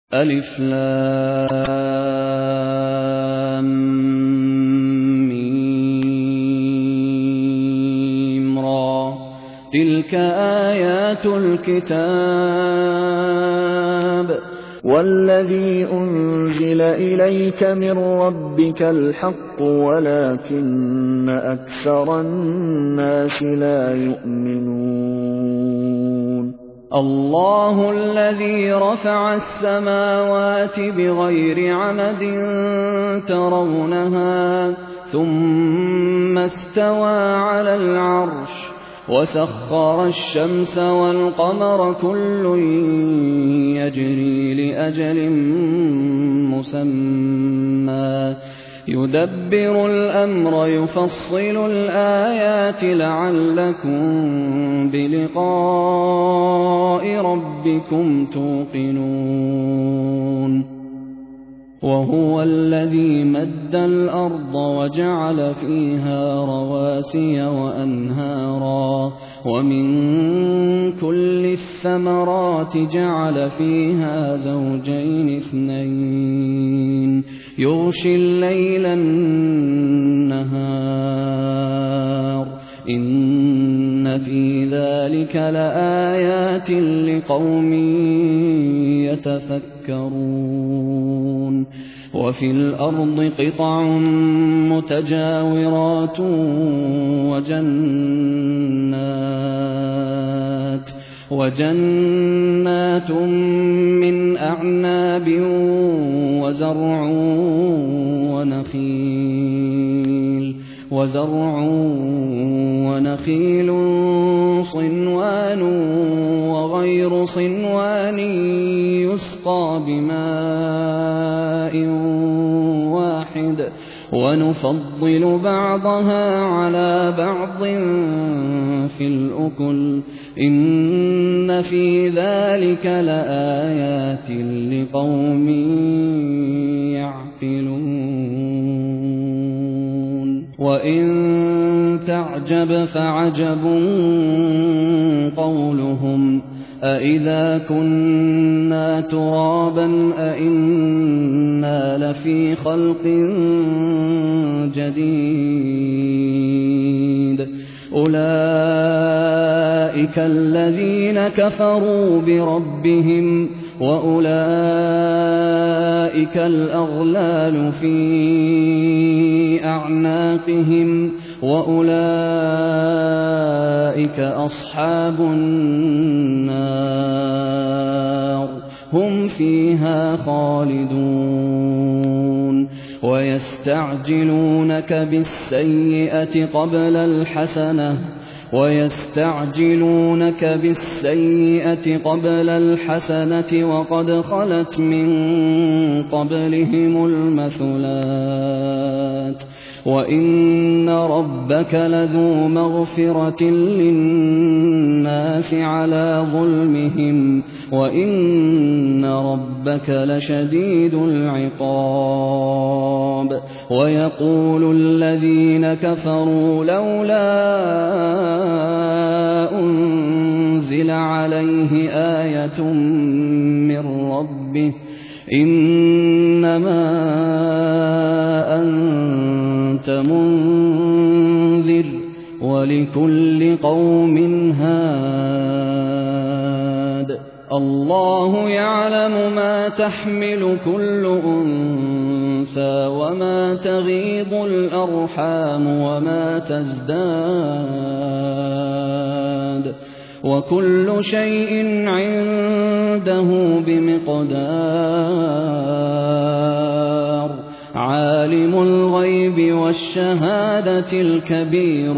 ألف لام ميم را تلك آيات الكتاب والذي أنزل إليك من ربك الحق ولكن أكثر الناس لا يؤمنون الله الذي رفع السماوات بغير عمد ترونها ثم استوى على العرش وسخر الشمس والقمر كل يجري لأجل مسمى يدبر الأمر يفصل الآيات لعلكم بلقاء ربكم توقنون وهو الذي مد الأرض وجعل فيها رواسي وأنهارا ومن كل الثمرات جعل فيها زوجين اثنين يغشي الليل النهار إن في ذلك لآيات لقوم يتفكرون وفي الأرض قطع متجاورات وجنات من أعناب وزرع ونخيل صنوان وغير صنوان يسقى بماء واحد ونفضل بعضها على بعض في الأكل إن في ذلك لآيات لقوم يعقلون وإن تعجب فعجب قولهم أإذا كنا ترابا أإنا لفي خلق جديد أولئك الذين كفروا بربهم وأولئك الأغلال في أعناقهم وأولئك أصحاب النار هم فيها خالدون ويستعجلونك بالسيئة قبل الحسنة وقد خلت من قبلهم المثلات وإن ربك لذو مغفرة للناس على ظلمهم وإن ربك لشديد العقاب ويقول الذين كفروا لولا أنزل عليه آية من ربه إنما أنت منذر ولكل قوم هاد الله يعلم ما تحمل كل أنثى وما تغيض الأرحام وما تزداد وكل شيء عنده بمقدار عالم الغيب والشهادة الكبير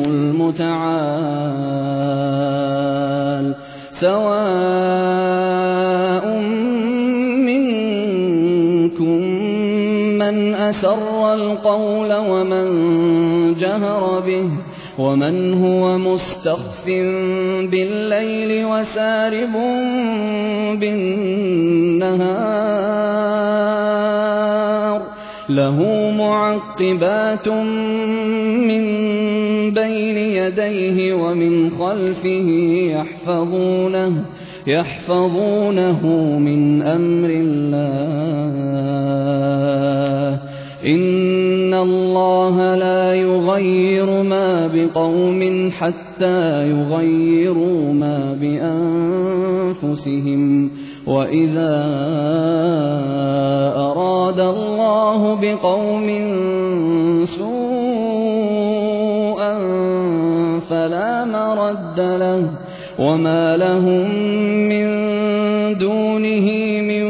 المتعال سواء منكم من أسر القول ومن جهر به ومن هو مستخف بالليل وسارب بالنهار له معقبات من بين يديه ومن خلفه يحفظونه من أمر الله اللَّهَ لَا يُغَيِّرُ مَا بِقَوْمٍ حَتَّىٰ يُغَيِّرُوا مَا بِأَنفُسِهِمْ ۗ وَإِذَا أَرَادَ اللَّهُ بِقَوْمٍ سُوءًا فَلَا مَرَدَّ لَهُ ۚ وَمَا لَهُم مِّن دُونِهِ مِن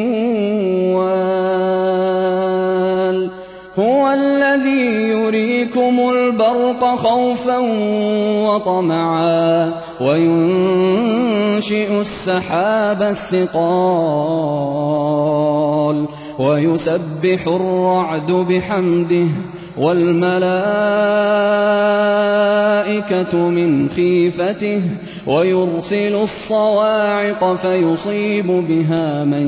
وَالٍ. هُوَ الَّذِي يُرِيكُمُ الْبَرْقَ خَوْفًا وَطَمَعًا وَيُنشِئُ السَّحَابَ الثِّقَالَ وَيُسَبِّحُ الرَّعْدُ بِحَمْدِهِ وَالْمَلَائِكَةُ مِنْ خِيفَتِهِ وَيُرْسِلُ الصَّوَاعِقَ فَيُصِيبُ بِهَا مَن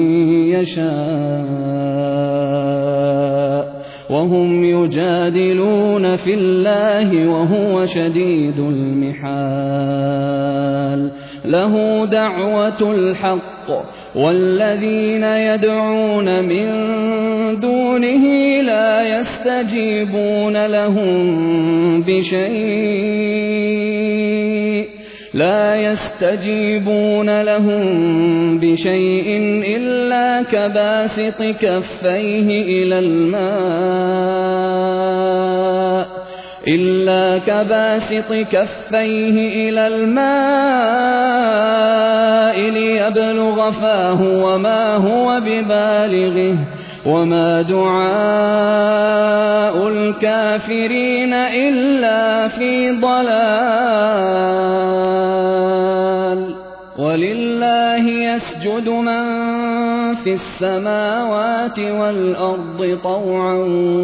يَشَاءُ وَهُمْ يُجَادِلُونَ فِي اللَّهِ وَهُوَ شَدِيدُ الْمِحَالِ. لَهُ دَعْوَةُ الْحَقِّ وَالَّذِينَ يَدْعُونَ مِن دُونِهِ لَا يَسْتَجِيبُونَ لَهُم بِشَيْءٍ إِلَّا كَبَاسِطِ كَفَّيْهِ إِلَى الْمَاءِ لِيَبْلُغَ فَاهُ وَمَا هُوَ بِبَالِغِهِ ۚ وَمَا دُعَاءُ الْكَافِرِينَ إِلَّا فِي ضَلَالٍ. وَلِلَّهِ يَسْجُدُ مَن فِي السَّمَاوَاتِ وَالْأَرْضِ طَوْعًا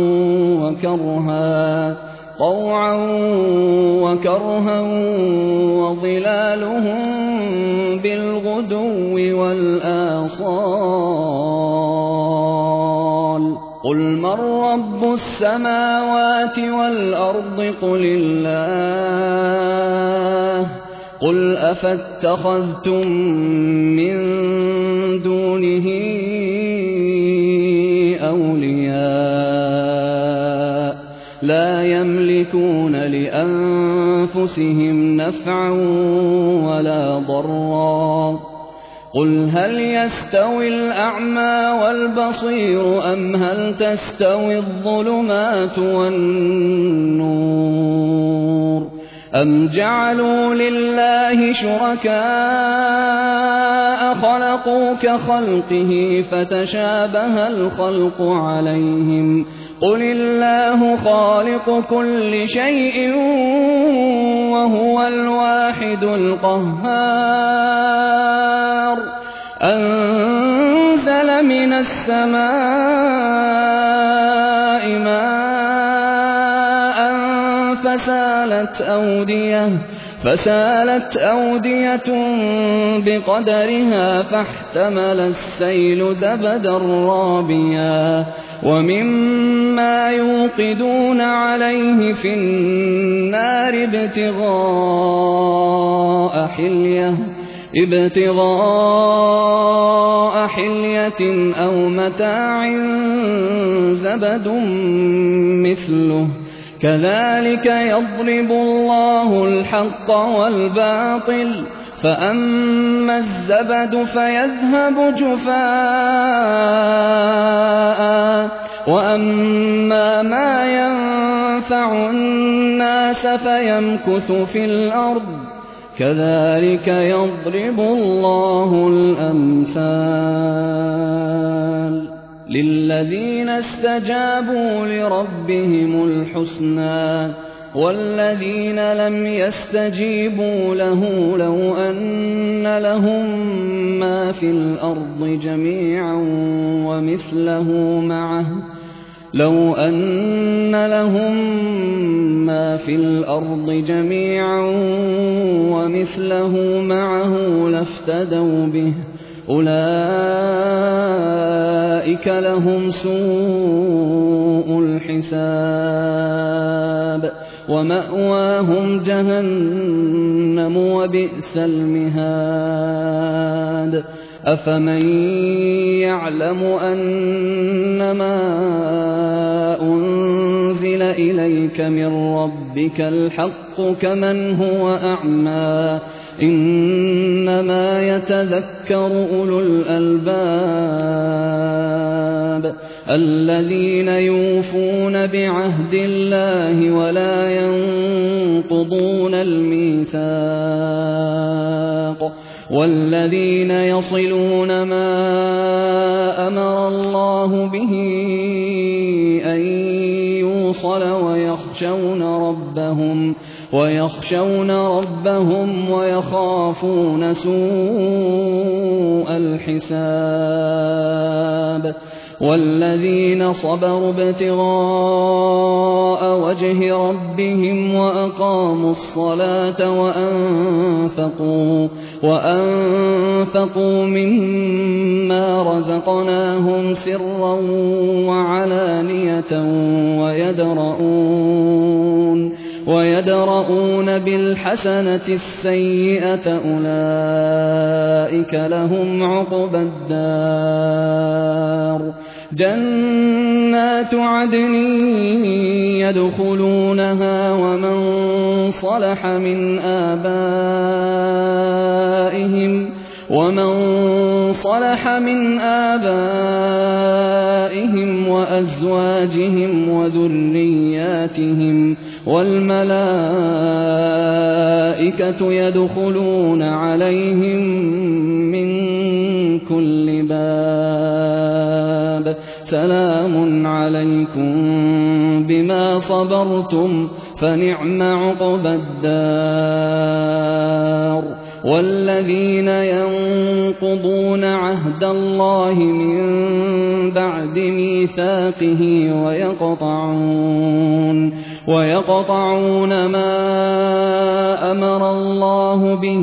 وَكَرْهًا وَظِلَالُهُم بِالْغُدُوِّ وَالْآصَالِ ۖ قُلْ مَن رَّبُّ السَّمَاوَاتِ وَالْأَرْضِ قُلِ اللَّهُ ۚ قُلْ أَفَاتَّخَذْتُم مِّن دُونِهِ أَوْلِيَاءَ لَا يَمْلِكُونَ لِأَنفُسِهِمْ نَفْعًا وَلَا ضَرًّا. قُلْ هَلْ يَسْتَوِي الْأَعْمَىٰ وَالْبَصِيرُ أَمْ هَلْ تَسْتَوِي الظُّلُمَاتُ وَالنُّورُ أَمْ جَعَلُوا لِلَّهِ شُرَكَاءَ خَلَقُوا كَخَلْقِهِ فَتَشَابَهَ الْخَلْقُ عَلَيْهِمْ ۚ قُلِ اللَّهُ خَالِقُ كُلِّ شَيْءٍ وَهُوَ الْوَاحِدُ الْقَهَّارُ. أَنزَلَ مِنَ السَّمَاءِ مَاءً فَسَالَتْ أَوْدِيَةٌ بِقَدَرِهَا فَاحْتَمَلَ السَّيْلُ زَبَدًا رَّابِيًا وَمِمَّا يُوقِدُونَ عَلَيْهِ فِي النَّارِ ابْتِغَاءَ حِلْيَةٍ أَوْ مَتَاعٍ زَبَدٌ مِّثْلُهُ ۚ كَذَٰلِكَ يَضْرِبُ اللَّهُ الْحَقَّ وَالْبَاطِلَ ۚ فَأَمَّا الزَّبَدُ فَيَذْهَبُ جُفَاءً وَأَمَّا مَا يَنفَعُ النَّاسَ فَيَمْكُثُ فِي الْأَرْضِ ۚ كَذَٰلِكَ يَضْرِبُ اللَّهُ الْأَمْثَالَ. لِلَّذِينَ اسْتَجَابُوا لِرَبِّهِمُ الْحُسْنَىٰ ۚ وَالَّذِينَ لَمْ يَسْتَجِيبُوا لَهُ لَوْ أَنَّ لَهُم مَّا فِي الْأَرْضِ جَمِيعًا وَمِثْلَهُ مَعَهُ لَافْتَدَوْا بِهِ ۚ أُولَٰئِكَ لَهُمْ سُوءُ الْحِسَابِ وَمَأْوَاهُمْ جَهَنَّمُ وَبِئْسَ الْمِهَادُ. أفمن يعلم أنما أنزل إليك من ربك الحق كمن هو أعمى إنما يتذكر أولو الألباب الذين يوفون بعهد الله ولا ينقضون الميثاق والذين يصلون ما أمر الله به أن يوصل ويخشون ربهم ويخافون سوء الحساب والذين صبروا ابتغاء وجه ربهم وأقاموا الصلاة وأنفقوا مما رزقناهم سرا وعلانية ويدرؤون بالحسنة السيئة أولئك لهم عقبى الدار جنات عدن يدخلونها ومن صلح من آبائهم وأزواجهم وذرياتهم والملائكة يدخلون عليهم من كل باب سلام عليكم بما صبرتم فنعم عقبى الدار والذين ينقضون عهد الله من بعد ميثاقه ويقطعون ما أمر الله به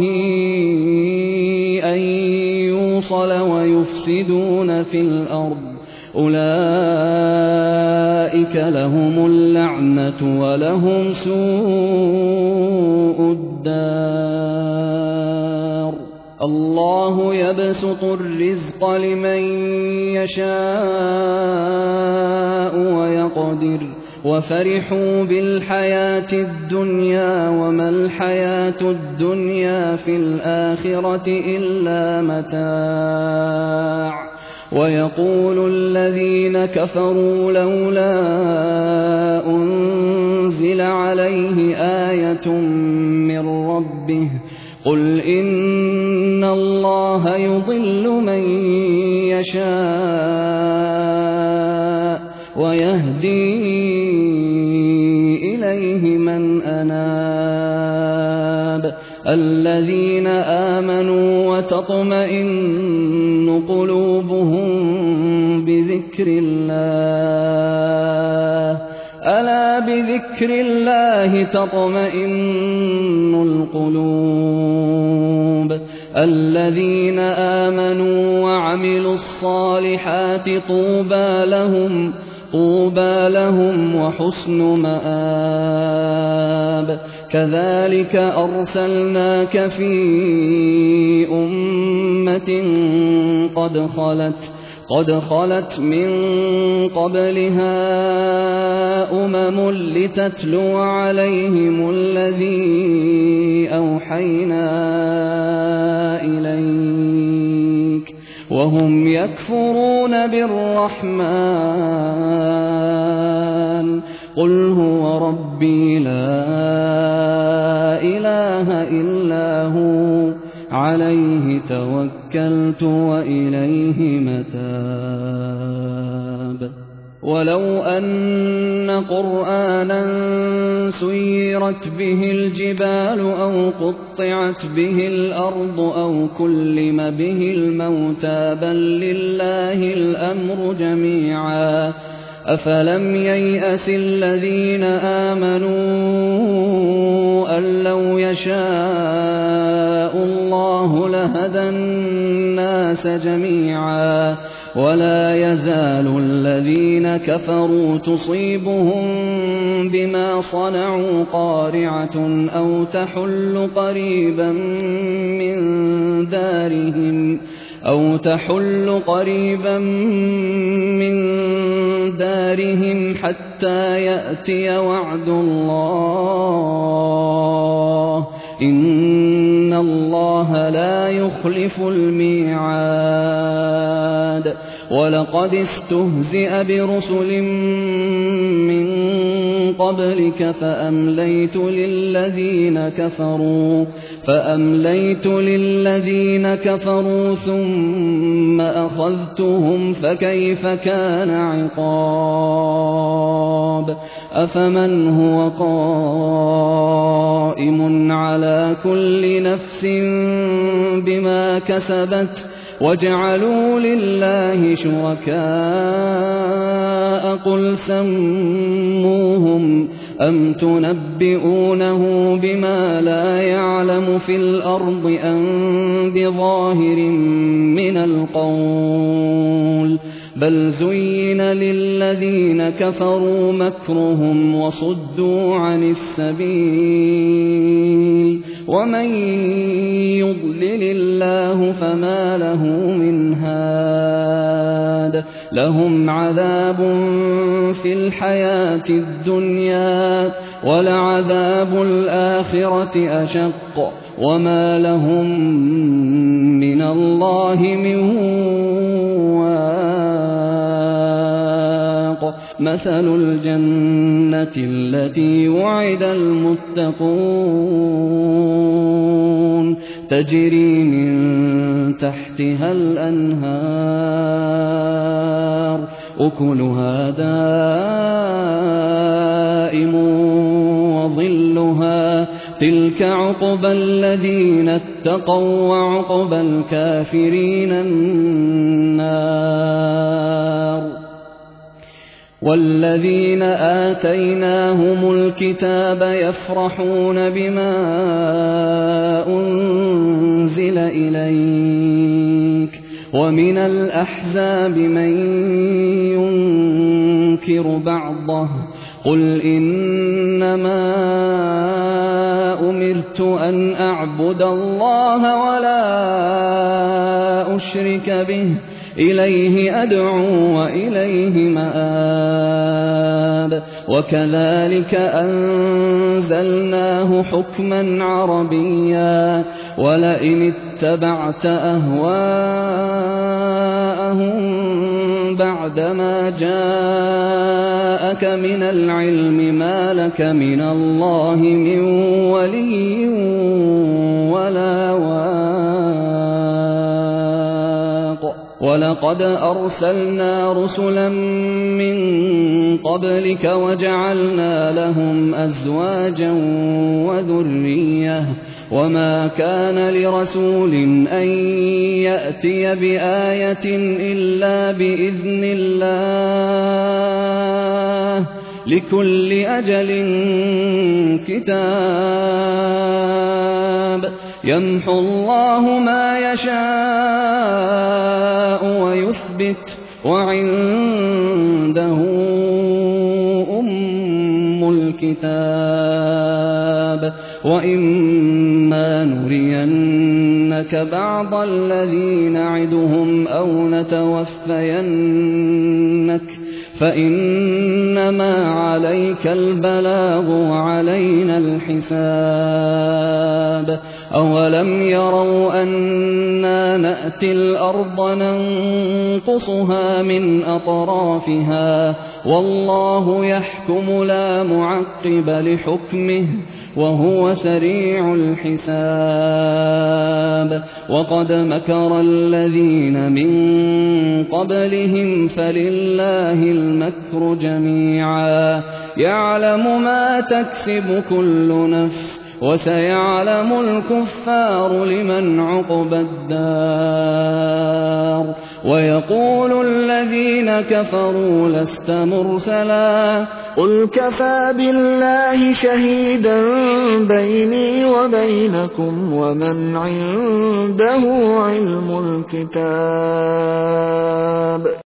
أن يوصل ويفسدون في الأرض أولئك لهم اللعنة ولهم سوء الدار الله يبسط الرزق لمن يشاء ويقدر وفرحوا بالحياة الدنيا وما الحياة الدنيا في الآخرة إلا متاع ويقول الذين كفروا لولا أنزل عليه آية من ربه قل إن الله يضل من يشاء ويهدي إليه من أناب الذين آمنوا وتطمئن قلوبهم بذكر الله ألا بذكر الله تطمئن القلوب الذين آمنوا وعملوا الصالحات طوبى لهم وحسن مآب كذلك أرسلناك في أمة قد خلت من قبلها أمم لتتلو عليهم الذي أوحينا إليك وهم يكفرون بالرحمن قل هو ربي لا إله إلا هو عليه توكلت وإليه متاب ولو أن قرآنا سيرت به الجبال أو قطعت به الأرض أو كلم به الموتى بل لله الأمر جميعا أفلم ييأس الذين آمنوا أن لو يشاء الله لهدى الناس جميعا ولا يزال الذين كفروا تصيبهم بما صنعوا قارعة أو تحل قريبا من دارهم أو تحل قريبا من دارهم حتى يأتي وعد الله إن الله لا يخلف الميعاد ولقد استهزئ برسل من قبلك فأمليت للذين كفروا ثم أخذتهم فكيف كان عقاب أفمن هو قائم على كل نفس بما كسبت وجعلوا لله شركاء قل سموهم أم تنبئونه بما لا يعلم في الأرض أم بظاهر من القول بل زين للذين كفروا مكرهم وصدوا عن السبيل ومن يضلل الله فما له من هاد لهم عذاب في الحياة الدنيا ولعذاب الآخرة أشق وما لهم من الله من واق مثل الجنة التي وعد المتقون تجري من تحتها الأنهار أكلها دائم وظلها تلك عقبى الذين اتقوا وعقبى الكافرين النار والذين آتيناهم الكتاب يفرحون بما أنزل إليك ومن الأحزاب من ينكر بعضه قل إنما أمرت أن أعبد الله ولا أشرك به إليه أدعو وإليه مآب وكذلك أنزلناه حكما عربيا ولئن اتبعت أهواءهم بعدما جاءك من العلم ما لك من الله من ولي ولا واق ولقد أرسلنا رسلا من قبلك وجعلنا لهم أزواجا وذرية وما كان لرسول أن يأتي بآية إلا بإذن الله لكل أجل كتاب يمحو الله ما يشاء ويثبت وعنده أم الكتاب وإما نرينك بعض الذي نعدهم أو نتوفينك فإنما عليك البلاغ وعلينا الحساب أولم يروا أنا نأتي الأرض ننقصها من أطرافها والله يحكم لا معقب لحكمه وهو سريع الحساب وقد مكر الذين من قبلهم فلله المكر جميعا يعلم ما تكسب كل نفس وسيعلم الكفار لمن عقبى الدار ويقول الذين كفروا لست مرسلا قل كفى بالله شهيدا بيني وبينكم ومن عنده علم الكتاب